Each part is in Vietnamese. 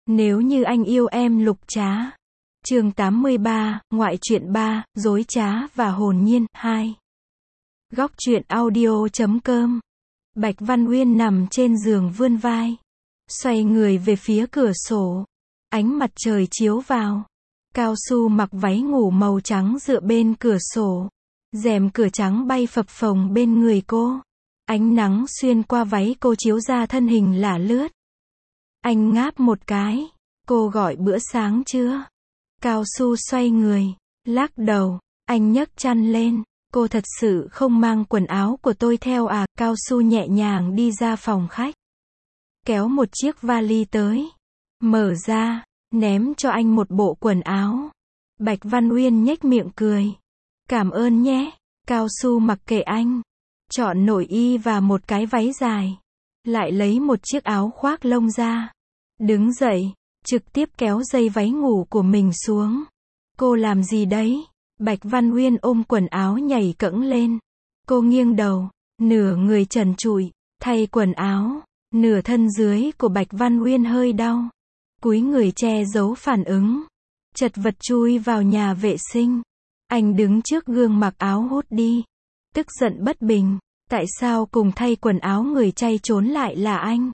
Nếu như anh yêu em Lục Trá. Chương 83, ngoại truyện 3, dối trá và hồn nhiên, 2. Góc truyện audio.com. Bạch Văn Uyên nằm trên giường vươn vai, xoay người về phía cửa sổ. Ánh mặt trời chiếu vào. Cao Su mặc váy ngủ màu trắng dựa bên cửa sổ. Rèm cửa trắng bay phập phồng bên người cô. Ánh nắng xuyên qua váy cô chiếu ra thân hình lả lướt. Anh ngáp một cái. Cô gọi bữa sáng chưa? Cao Su xoay người, lắc đầu. Anh nhấc chăn lên. Cô thật sự không mang quần áo của tôi theo à? Cao Su nhẹ nhàng đi ra phòng khách, kéo một chiếc vali tới, mở ra, ném cho anh một bộ quần áo. Bạch Văn Uyên nhếch miệng cười. Cảm ơn nhé. Cao Su mặc kệ anh, chọn nội y và một cái váy dài, lại lấy một chiếc áo khoác lông ra. Đứng dậy, trực tiếp kéo dây váy ngủ của mình xuống. Cô làm gì đấy? Bạch Văn Uyên ôm quần áo nhảy cẫng lên. Cô nghiêng đầu, nửa người trần trụi, thay quần áo. Nửa thân dưới của Bạch Văn Uyên hơi đau. Cúi người che giấu phản ứng. Chật vật chui vào nhà vệ sinh. Anh đứng trước gương mặc áo hút đi. Tức giận bất bình. Tại sao cùng thay quần áo người chay trốn lại là anh?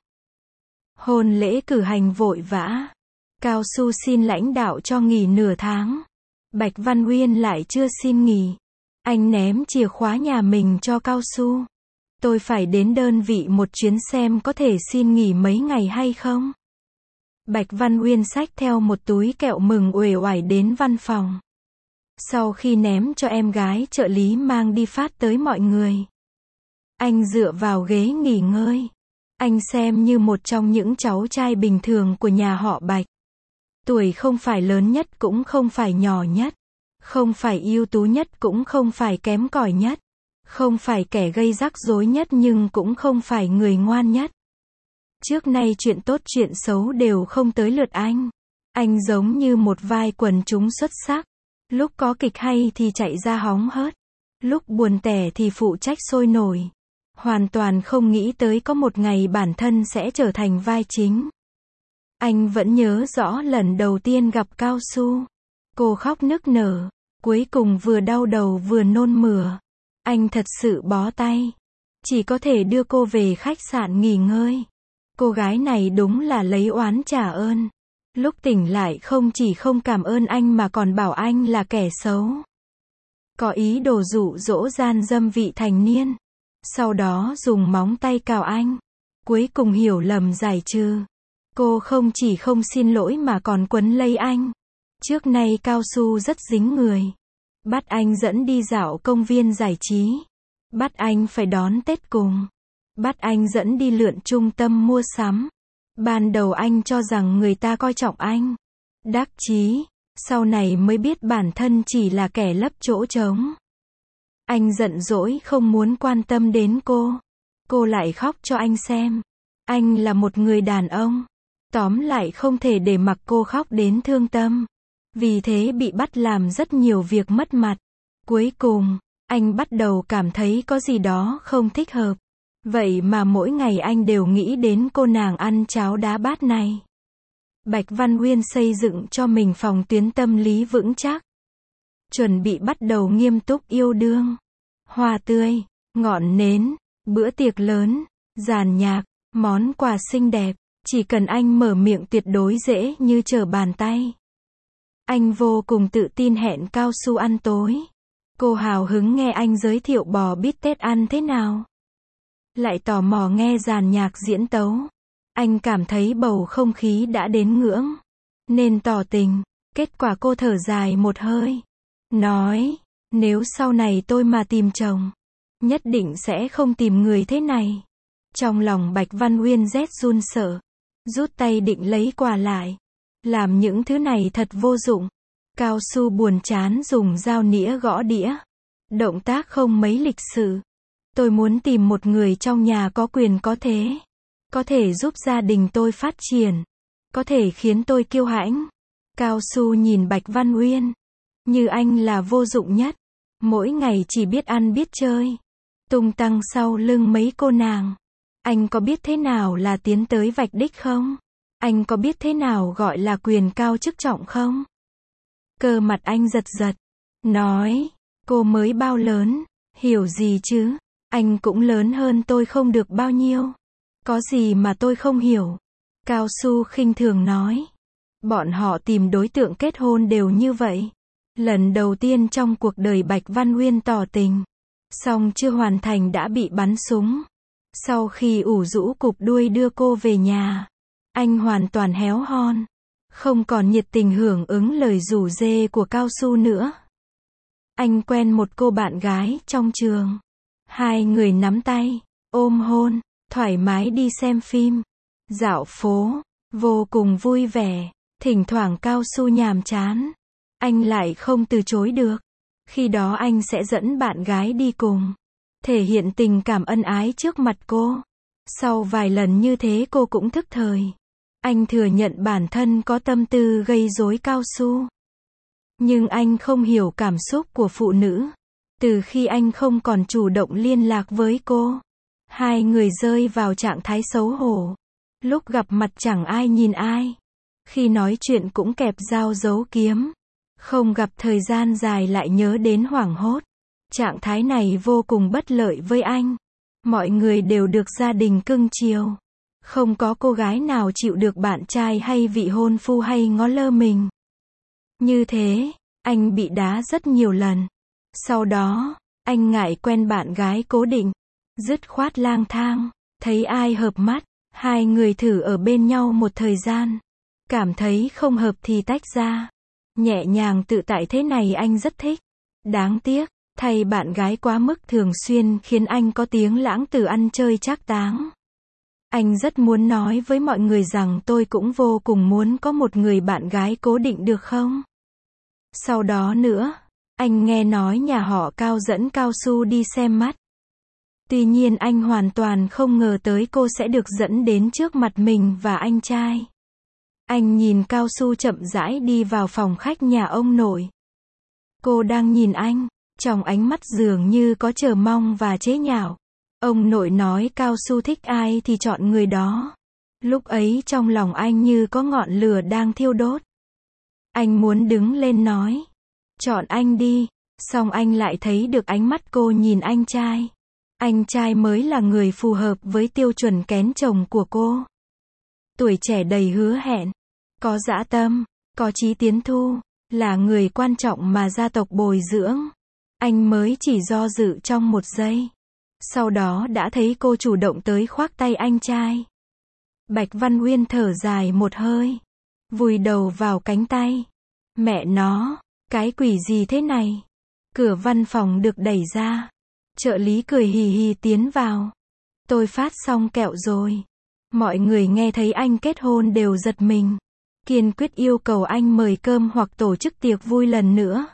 Hôn lễ cử hành vội vã. Cao Su xin lãnh đạo cho nghỉ nửa tháng. Bạch Văn Uyên lại chưa xin nghỉ. Anh ném chìa khóa nhà mình cho Cao Su. Tôi phải đến đơn vị một chuyến xem có thể xin nghỉ mấy ngày hay không. Bạch Văn Uyên xách theo một túi kẹo mừng uể oải đến văn phòng. Sau khi ném cho em gái trợ lý mang đi phát tới mọi người, anh dựa vào ghế nghỉ ngơi. Anh xem như một trong những cháu trai bình thường của nhà họ Bạch. Tuổi không phải lớn nhất cũng không phải nhỏ nhất. Không phải ưu tú nhất cũng không phải kém cỏi nhất. Không phải kẻ gây rắc rối nhất nhưng cũng không phải người ngoan nhất. Trước nay chuyện tốt chuyện xấu đều không tới lượt anh. Anh giống như một vai quần chúng xuất sắc. Lúc có kịch hay thì chạy ra hóng hớt. Lúc buồn tẻ thì phụ trách sôi nổi. Hoàn toàn không nghĩ tới có một ngày bản thân sẽ trở thành vai chính. Anh vẫn nhớ rõ lần đầu tiên gặp Cao Su. Cô khóc nức nở. Cuối cùng vừa đau đầu vừa nôn mửa. Anh thật sự bó tay. Chỉ có thể đưa cô về khách sạn nghỉ ngơi. Cô gái này đúng là lấy oán trả ơn. Lúc tỉnh lại không chỉ không cảm ơn anh mà còn bảo anh là kẻ xấu. Có ý đồ dụ dỗ gian dâm vị thành niên. Sau đó dùng móng tay cào anh. Cuối cùng hiểu lầm giải trừ. Cô không chỉ không xin lỗi mà còn quấn lấy anh. Trước nay Cao Su rất dính người. Bắt anh dẫn đi dạo công viên giải trí. Bắt anh phải đón Tết cùng. Bắt anh dẫn đi lượn trung tâm mua sắm. Ban đầu anh cho rằng người ta coi trọng anh. Đắc chí. Sau này mới biết bản thân chỉ là kẻ lấp chỗ trống. Anh giận dỗi không muốn quan tâm đến cô. Cô lại khóc cho anh xem. Anh là một người đàn ông. Tóm lại không thể để mặc cô khóc đến thương tâm. Vì thế bị bắt làm rất nhiều việc mất mặt. Cuối cùng, anh bắt đầu cảm thấy có gì đó không thích hợp. Vậy mà mỗi ngày anh đều nghĩ đến cô nàng ăn cháo đá bát này. Bạch Văn Uyên xây dựng cho mình phòng tuyến tâm lý vững chắc. Chuẩn bị bắt đầu nghiêm túc yêu đương. Hoa tươi, ngọn nến, bữa tiệc lớn, dàn nhạc, món quà xinh đẹp. Chỉ cần anh mở miệng tuyệt đối dễ như trở bàn tay. Anh vô cùng tự tin hẹn Cao Su ăn tối. Cô hào hứng nghe anh giới thiệu bò bít tết ăn thế nào. Lại tò mò nghe dàn nhạc diễn tấu. Anh cảm thấy bầu không khí đã đến ngưỡng. Nên tỏ tình. Kết quả cô thở dài một hơi. Nói, nếu sau này tôi mà tìm chồng, nhất định sẽ không tìm người thế này. Trong lòng Bạch Văn Uyên rét run sợ. Rút tay định lấy quà lại. Làm những thứ này thật vô dụng. Cao Su buồn chán dùng dao nĩa gõ đĩa. Động tác không mấy lịch sự. Tôi muốn tìm một người trong nhà có quyền có thế. Có thể giúp gia đình tôi phát triển. Có thể khiến tôi kiêu hãnh. Cao Su nhìn Bạch Văn Uyên. Như anh là vô dụng nhất. Mỗi ngày chỉ biết ăn biết chơi. Tung tăng sau lưng mấy cô nàng. Anh có biết thế nào là tiến tới vạch đích không? Anh có biết thế nào gọi là quyền cao chức trọng không? Cơ mặt anh giật giật. Nói, cô mới bao lớn, hiểu gì chứ? Anh cũng lớn hơn tôi không được bao nhiêu. Có gì mà tôi không hiểu? Cao Su khinh thường nói. Bọn họ tìm đối tượng kết hôn đều như vậy. Lần đầu tiên trong cuộc đời Bạch Văn Uyên tỏ tình. Xong chưa hoàn thành đã bị bắn súng. Sau khi ủ rũ cụp đuôi đưa cô về nhà, anh hoàn toàn héo hon. Không còn nhiệt tình hưởng ứng lời rủ rê của Cao Su nữa. Anh quen một cô bạn gái trong trường. Hai người nắm tay, ôm hôn, thoải mái đi xem phim, dạo phố, vô cùng vui vẻ. Thỉnh thoảng Cao Su nhàm chán, anh lại không từ chối được. Khi đó anh sẽ dẫn bạn gái đi cùng, thể hiện tình cảm ân ái trước mặt cô. Sau vài lần như thế cô cũng thức thời. Anh thừa nhận bản thân có tâm tư gây rối Cao Su. Nhưng anh không hiểu cảm xúc của phụ nữ. Từ khi anh không còn chủ động liên lạc với cô, hai người rơi vào trạng thái xấu hổ. Lúc gặp mặt chẳng ai nhìn ai. Khi nói chuyện cũng kẹp dao giấu kiếm. Không gặp thời gian dài lại nhớ đến hoảng hốt. Trạng thái này vô cùng bất lợi với anh. Mọi người đều được gia đình cưng chiều. Không có cô gái nào chịu được bạn trai hay vị hôn phu hay ngó lơ mình. Như thế, anh bị đá rất nhiều lần. Sau đó, anh ngại quen bạn gái cố định. Dứt khoát lang thang. Thấy ai hợp mắt, hai người thử ở bên nhau một thời gian. Cảm thấy không hợp thì tách ra. Nhẹ nhàng tự tại thế này anh rất thích. Đáng tiếc, thay bạn gái quá mức thường xuyên khiến anh có tiếng lãng tử ăn chơi trác táng. Anh rất muốn nói với mọi người rằng tôi cũng vô cùng muốn có một người bạn gái cố định được không? Sau đó nữa, anh nghe nói nhà họ Cao dẫn Cao Su đi xem mắt. Tuy nhiên anh hoàn toàn không ngờ tới cô sẽ được dẫn đến trước mặt mình và anh trai. Anh nhìn Cao Su chậm rãi đi vào phòng khách nhà ông nội. Cô đang nhìn anh, trong ánh mắt dường như có chờ mong và chế nhạo. Ông nội nói Cao Su thích ai thì chọn người đó. Lúc ấy trong lòng anh như có ngọn lửa đang thiêu đốt. Anh muốn đứng lên nói, chọn anh đi, xong anh lại thấy được ánh mắt cô nhìn anh trai. Anh trai mới là người phù hợp với tiêu chuẩn kén chồng của cô. Tuổi trẻ đầy hứa hẹn, có dã tâm, có chí tiến thu, là người quan trọng mà gia tộc bồi dưỡng. Anh mới chỉ do dự trong một giây. Sau đó đã thấy cô chủ động tới khoác tay anh trai. Bạch Văn Uyên thở dài một hơi, vùi đầu vào cánh tay. Mẹ nó, cái quỷ gì thế này? Cửa văn phòng được đẩy ra. Trợ lý cười hì hì tiến vào. Tôi phát xong kẹo rồi. Mọi người nghe thấy anh kết hôn đều giật mình. Kiên quyết yêu cầu anh mời cơm hoặc tổ chức tiệc vui lần nữa.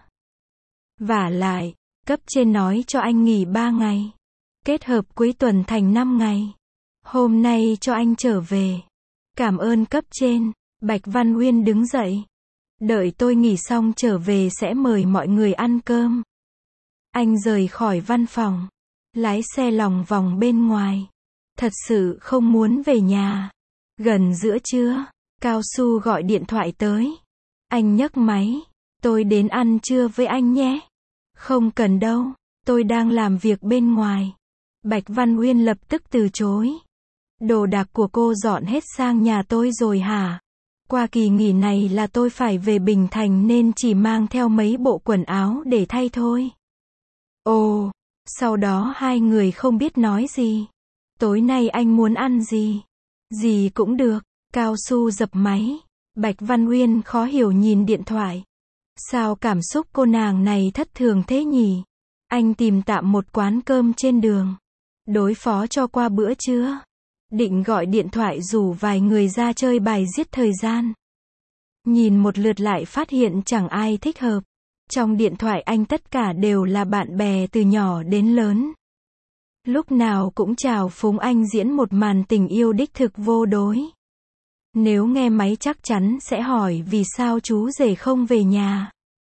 Vả lại, cấp trên nói cho anh nghỉ 3 ngày. Kết hợp cuối tuần thành 5 ngày. Hôm nay cho anh trở về. Cảm ơn cấp trên. Bạch Văn Uyên đứng dậy. Đợi tôi nghỉ xong trở về sẽ mời mọi người ăn cơm. Anh rời khỏi văn phòng. Lái xe lòng vòng bên ngoài. Thật sự không muốn về nhà. Gần giữa trưa, Cao Su gọi điện thoại tới. Anh nhấc máy. Tôi đến ăn trưa với anh nhé. Không cần đâu. Tôi đang làm việc bên ngoài. Bạch Văn Uyên lập tức từ chối. Đồ đạc của cô dọn hết sang nhà tôi rồi hả? Qua kỳ nghỉ này là tôi phải về Bình Thành nên chỉ mang theo mấy bộ quần áo để thay thôi. Ồ, sau đó hai người không biết nói gì. Tối nay anh muốn ăn gì? Gì cũng được. Cao Su dập máy. Bạch Văn Uyên khó hiểu nhìn điện thoại. Sao cảm xúc cô nàng này thất thường thế nhỉ? Anh tìm tạm một quán cơm trên đường. Đối phó cho qua bữa trưa. Định gọi điện thoại rủ vài người ra chơi bài giết thời gian. Nhìn một lượt lại phát hiện chẳng ai thích hợp. Trong điện thoại anh tất cả đều là bạn bè từ nhỏ đến lớn. Lúc nào cũng chào phúng anh diễn một màn tình yêu đích thực vô đối. Nếu nghe máy chắc chắn sẽ hỏi vì sao chú rể không về nhà.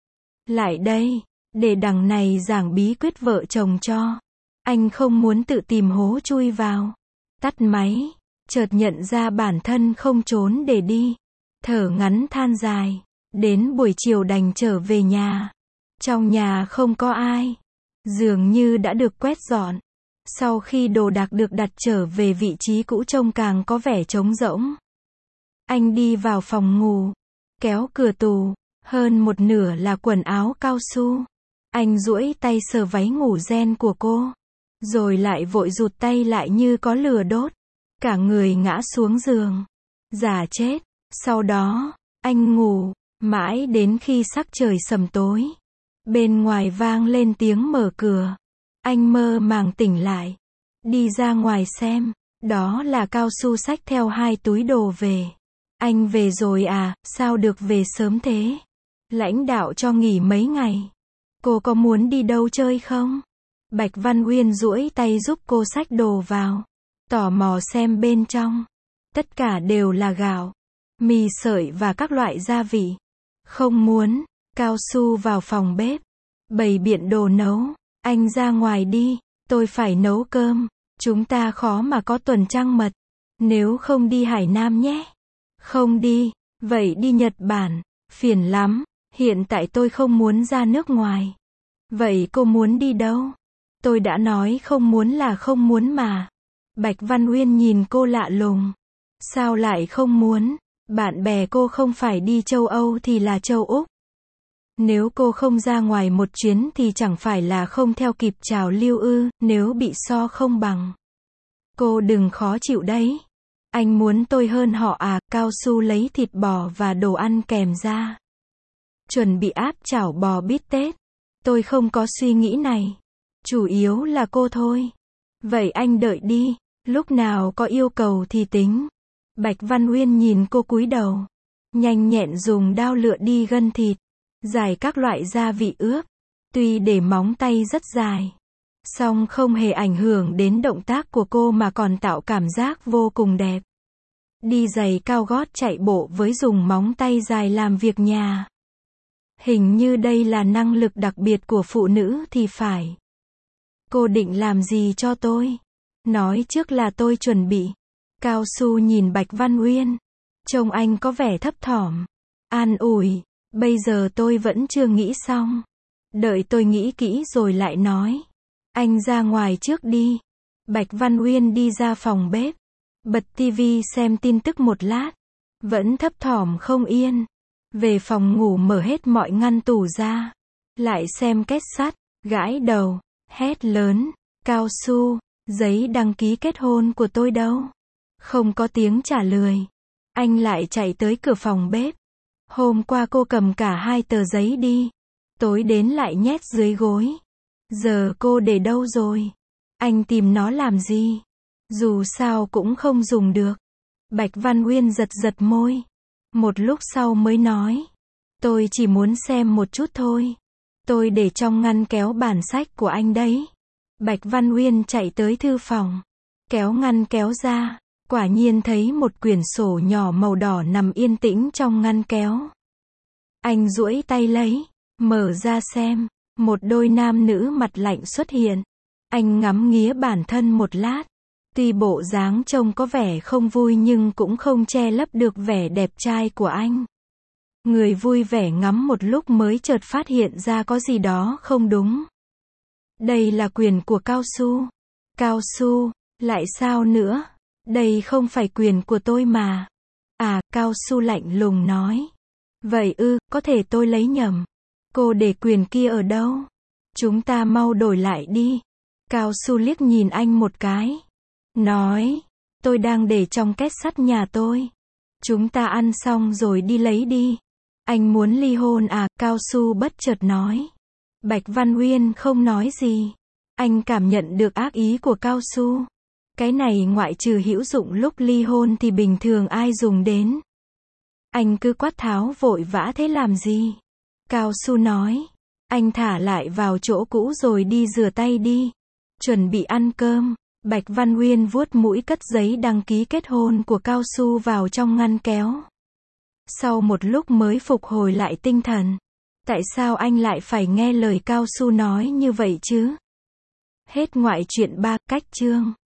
Lại đây, để đằng này giảng bí quyết vợ chồng cho. Anh không muốn tự tìm hố chui vào. Tắt máy. chợt nhận ra bản thân không trốn để đi. Thở ngắn than dài. Đến buổi chiều đành trở về nhà. Trong nhà không có ai. Dường như đã được quét dọn. Sau khi đồ đạc được đặt trở về vị trí cũ trông càng có vẻ trống rỗng. Anh đi vào phòng ngủ. Kéo cửa tủ. Hơn một nửa là quần áo cao su. Anh duỗi tay sờ váy ngủ ren của cô. Rồi lại vội rụt tay lại như có lửa đốt. Cả người ngã xuống giường. Giả chết. Sau đó, anh ngủ. Mãi đến khi sắc trời sầm tối. Bên ngoài vang lên tiếng mở cửa. Anh mơ màng tỉnh lại. Đi ra ngoài xem. Đó là Cao Su xách theo 2 túi đồ về. Anh về rồi à, sao được về sớm thế? Lãnh đạo cho nghỉ mấy ngày. Cô có muốn đi đâu chơi không? Bạch Văn Uyên duỗi tay giúp cô xách đồ vào. Tò mò xem bên trong. Tất cả đều là gạo, mì sợi và các loại gia vị. Không muốn. Cao Su vào phòng bếp. Bày biện đồ nấu. Anh ra ngoài đi. Tôi phải nấu cơm. Chúng ta khó mà có tuần trăng mật. Nếu không đi Hải Nam nhé. Không đi. Vậy đi Nhật Bản. Phiền lắm. Hiện tại tôi không muốn ra nước ngoài. Vậy cô muốn đi đâu? Tôi đã nói không muốn là không muốn mà. Bạch Văn Uyên nhìn cô lạ lùng. Sao lại không muốn? Bạn bè cô không phải đi châu Âu thì là châu Úc. Nếu cô không ra ngoài một chuyến thì chẳng phải là không theo kịp trào lưu ư, nếu bị so không bằng. Cô đừng khó chịu đấy. Anh muốn tôi hơn họ à? Cao Su lấy thịt bò và đồ ăn kèm ra. Chuẩn bị áp chảo bò bít tết. Tôi không có suy nghĩ này. Chủ yếu là cô thôi. Vậy anh đợi đi. Lúc nào có yêu cầu thì tính. Bạch Văn Uyên nhìn cô cúi đầu. Nhanh nhẹn dùng dao lựa đi gân thịt. Giải các loại gia vị ướp. Tuy để móng tay rất dài. Song không hề ảnh hưởng đến động tác của cô mà còn tạo cảm giác vô cùng đẹp. Đi giày cao gót chạy bộ với dùng móng tay dài làm việc nhà. Hình như đây là năng lực đặc biệt của phụ nữ thì phải. Cô định làm gì cho tôi? Nói trước là tôi chuẩn bị. Cao Su nhìn Bạch Văn Uyên. Trông anh có vẻ thấp thỏm. An ủi. Bây giờ tôi vẫn chưa nghĩ xong. Đợi tôi nghĩ kỹ rồi lại nói. Anh ra ngoài trước đi. Bạch Văn Uyên đi ra phòng bếp. Bật tivi xem tin tức một lát. Vẫn thấp thỏm không yên. Về phòng ngủ mở hết mọi ngăn tủ ra. Lại xem két sắt. Gãi đầu. Hét lớn. Cao Su, giấy đăng ký kết hôn của tôi đâu? Không có tiếng trả lời. Anh lại chạy tới cửa phòng bếp. Hôm qua cô cầm cả 2 tờ giấy đi. Tối đến lại nhét dưới gối. Giờ cô để đâu rồi? Anh tìm nó làm gì? Dù sao cũng không dùng được. Bạch Văn Uyên giật giật môi. Một lúc sau mới nói. Tôi chỉ muốn xem một chút thôi. Tôi để trong ngăn kéo bản sách của anh đấy. Bạch Văn Uyên chạy tới thư phòng. Kéo ngăn kéo ra. Quả nhiên thấy một quyển sổ nhỏ màu đỏ nằm yên tĩnh trong ngăn kéo. Anh duỗi tay lấy. Mở ra xem. Một đôi nam nữ mặt lạnh xuất hiện. Anh ngắm nghía bản thân một lát. Tuy bộ dáng trông có vẻ không vui nhưng cũng không che lấp được vẻ đẹp trai của anh. Người vui vẻ ngắm một lúc mới chợt phát hiện ra có gì đó không đúng. Đây là quyền của Cao Su. Cao Su, lại sao nữa? Đây không phải quyền của tôi mà. À, Cao Su lạnh lùng nói. Vậy ư, có thể tôi lấy nhầm. Cô để quyền kia ở đâu? Chúng ta mau đổi lại đi. Cao Su liếc nhìn anh một cái. Nói, tôi đang để trong két sắt nhà tôi. Chúng ta ăn xong rồi đi lấy đi. Anh muốn ly hôn à? Cao Su bất chợt nói. Bạch Văn Uyên không nói gì. Anh cảm nhận được ác ý của Cao Su. Cái này ngoại trừ hữu dụng lúc ly hôn thì bình thường ai dùng đến. Anh cứ quát tháo vội vã thế làm gì? Cao Su nói. Anh thả lại vào chỗ cũ rồi đi rửa tay đi. Chuẩn bị ăn cơm. Bạch Văn Uyên vuốt mũi cất giấy đăng ký kết hôn của Cao Su vào trong ngăn kéo. Sau một lúc mới phục hồi lại tinh thần. Tại sao anh lại phải nghe lời Cao Su nói như vậy chứ? Hết ngoại truyện 3, cách chương.